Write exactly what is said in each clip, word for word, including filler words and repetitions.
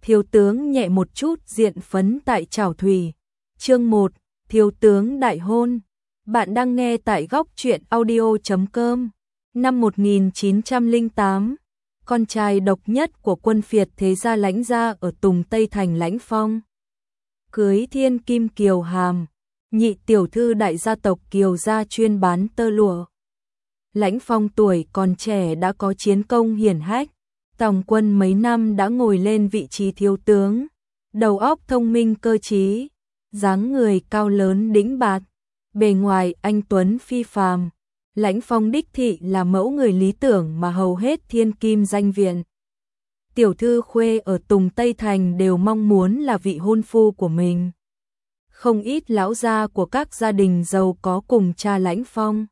Thiếu tướng nhẹ một chút diện phấn tại chảo thủy. Chương một, thiếu tướng đại hôn. Bạn đang nghe tại góc truyện audio chấm com. Năm một nghìn chín trăm lẻ tám, con trai độc nhất của quân phiệt thế gia Lãnh gia ở Tùng Tây Thành Lãnh Phong cưới thiên kim Kiều Hàm, nhị tiểu thư đại gia tộc Kiều gia chuyên bán tơ lụa. Lãnh Phong tuổi còn trẻ đã có chiến công hiển hách, tòng quân mấy năm đã ngồi lên vị trí thiếu tướng, đầu óc thông minh cơ trí, dáng người cao lớn đĩnh bạt, bề ngoài anh tuấn phi phàm. Lãnh Phong đích thị là mẫu người lý tưởng mà hầu hết thiên kim danh viện tiểu thư khuê ở Tùng Tây Thành đều mong muốn là vị hôn phu của mình. Không ít lão gia của các gia đình giàu có cùng cha Lãnh Phong.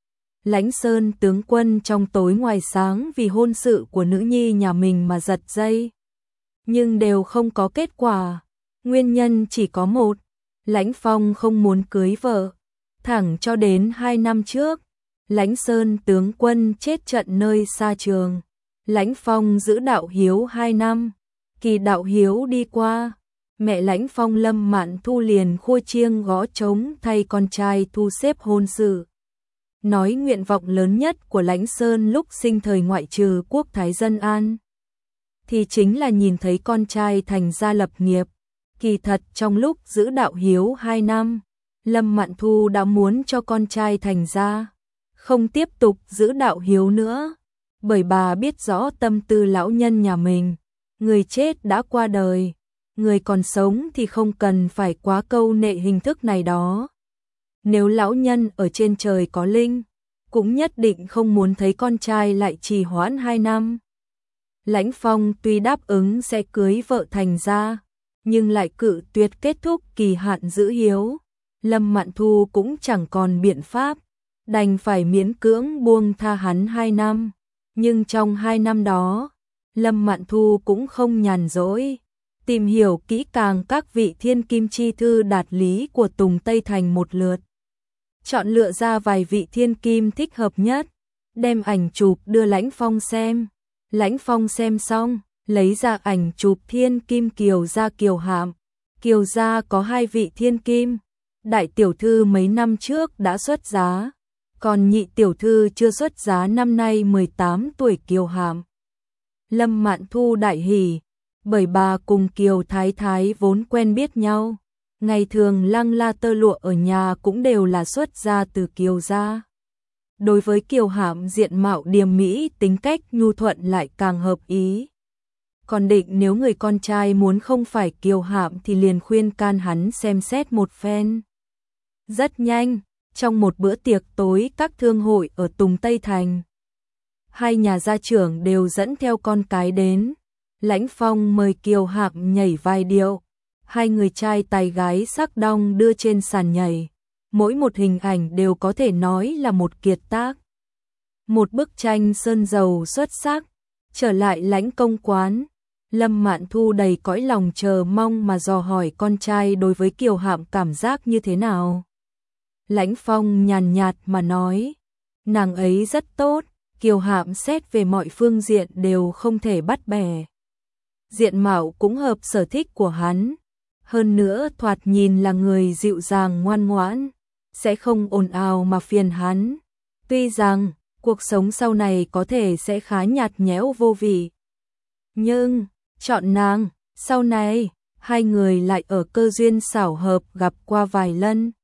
Lãnh Sơn tướng quân trong tối ngoài sáng vì hôn sự của nữ nhi nhà mình mà giật dây, nhưng đều không có kết quả. Nguyên nhân chỉ có một, Lãnh Phong không muốn cưới vợ. Thẳng cho đến hai năm trước, Lãnh Sơn tướng quân chết trận nơi xa trường, Lãnh Phong giữ đạo hiếu hai năm. Kỳ đạo hiếu đi qua, mẹ Lãnh Phong Lâm Mạn Thu liền khua chiêng gõ trống thay con trai thu xếp hôn sự. Nói nguyện vọng lớn nhất của Lãnh Sơn lúc sinh thời ngoại trừ quốc thái dân an, thì chính là nhìn thấy con trai thành gia lập nghiệp. Kỳ thật trong lúc giữ đạo hiếu hai năm, Lâm Mạn Thu đã muốn cho con trai thành gia, không tiếp tục giữ đạo hiếu nữa, bởi bà biết rõ tâm tư lão nhân nhà mình, người chết đã qua đời, người còn sống thì không cần phải quá câu nệ hình thức này đó. Nếu lão nhân ở trên trời có linh, cũng nhất định không muốn thấy con trai lại trì hoãn hai năm. Lãnh Phong tuy đáp ứng sẽ cưới vợ thành gia, nhưng lại cự tuyệt kết thúc kỳ hạn giữ hiếu. Lâm Mạn Thu cũng chẳng còn biện pháp, đành phải miễn cưỡng buông tha hắn hai năm. Nhưng trong hai năm đó, Lâm Mạn Thu cũng không nhàn rỗi, tìm hiểu kỹ càng các vị thiên kim chi thư đạt lý của Tùng Tây Thành một lượt. Chọn lựa ra vài vị thiên kim thích hợp nhất, đem ảnh chụp đưa Lãnh Phong xem. Lãnh Phong xem xong, lấy ra ảnh chụp thiên kim Kiều gia Kiều Hàm. Kiều gia có hai vị thiên kim, đại tiểu thư mấy năm trước đã xuất giá, còn nhị tiểu thư chưa xuất giá năm nay mười tám tuổi Kiều Hàm. Lâm Mạn Thu đại hỉ, bởi bà cùng Kiều Thái Thái vốn quen biết nhau, ngày thường lăng la tơ lụa ở nhà cũng đều là xuất gia từ Kiều gia. Đối với Kiều Hàm diện mạo điềm mỹ, tính cách nhu thuận lại càng hợp ý. Còn định nếu người con trai muốn không phải Kiều Hàm thì liền khuyên can hắn xem xét một phen. Rất nhanh, trong một bữa tiệc tối các thương hội ở Tùng Tây Thành, hai nhà gia trưởng đều dẫn theo con cái đến. Lãnh Phong mời Kiều Hàm nhảy vài điệu, hai người trai tài gái sắc đong đưa trên sàn nhảy, mỗi một hình ảnh đều có thể nói là một kiệt tác, một bức tranh sơn dầu xuất sắc. Trở lại Lãnh công quán, Lâm Mạn Thu đầy cõi lòng chờ mong mà dò hỏi con trai đối với Kiều Hàm cảm giác như thế nào. Lãnh Phong nhàn nhạt mà nói, nàng ấy rất tốt, Kiều Hàm xét về mọi phương diện đều không thể bắt bẻ. Diện mạo cũng hợp sở thích của hắn, hơn nữa thoạt nhìn là người dịu dàng ngoan ngoãn, sẽ không ồn ào mà phiền hắn. Tuy rằng cuộc sống sau này có thể sẽ khá nhạt nhẽo vô vị, nhưng chọn nàng, sau này hai người lại ở cơ duyên xảo hợp gặp qua vài lần.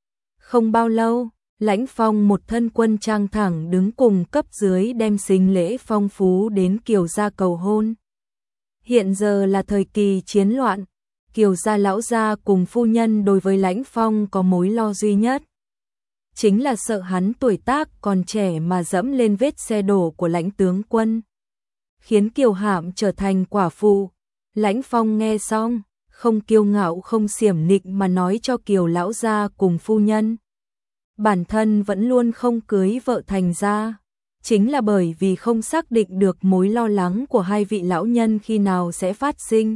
Không bao lâu, Lãnh Phong một thân quân trang thẳng đứng cùng cấp dưới đem sính lễ phong phú đến Kiều gia cầu hôn. Hiện giờ là thời kỳ chiến loạn, Kiều gia lão gia cùng phu nhân đối với Lãnh Phong có mối lo duy nhất, chính là sợ hắn tuổi tác còn trẻ mà dẫm lên vết xe đổ của Lãnh tướng quân, khiến Kiều Hàm trở thành quả phụ. Lãnh Phong nghe xong, không kiêu ngạo không xiểm nịnh mà nói cho Kiều lão gia cùng phu nhân, bản thân vẫn luôn không cưới vợ thành gia, chính là bởi vì không xác định được mối lo lắng của hai vị lão nhân khi nào sẽ phát sinh.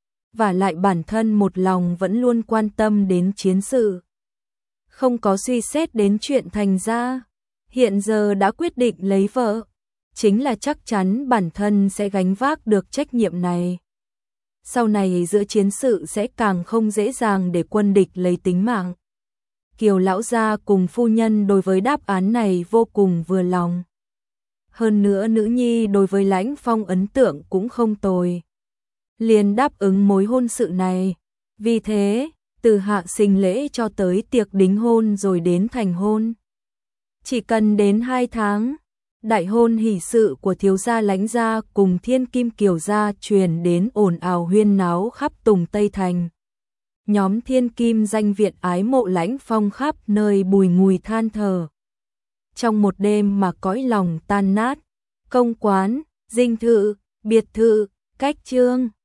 Và lại bản thân một lòng vẫn luôn quan tâm đến chiến sự, không có suy xét đến chuyện thành gia. Hiện giờ đã quyết định lấy vợ, chính là chắc chắn bản thân sẽ gánh vác được trách nhiệm này. sau này giữa chiến sự sẽ càng không dễ dàng để quân địch lấy tính mạng. Kiều lão gia cùng phu nhân đối với đáp án này vô cùng vừa lòng. Hơn nữa nữ nhi đối với Lãnh Phong ấn tượng cũng không tồi, liền đáp ứng mối hôn sự này. Vì thế, từ hạ sinh lễ cho tới tiệc đính hôn rồi đến thành hôn, chỉ cần đến hai tháng, đại hôn hỷ sự của thiếu gia Lãnh gia cùng Thiên Kim Kiều gia truyền đến ồn ào huyên náo khắp Tùng Tây Thành. Nhóm Thiên Kim danh viện ái mộ Lãnh Phong khắp nơi bùi ngùi than thở. Trong một đêm mà cõi lòng tan nát, công quán, dinh thự, biệt thự, cách trương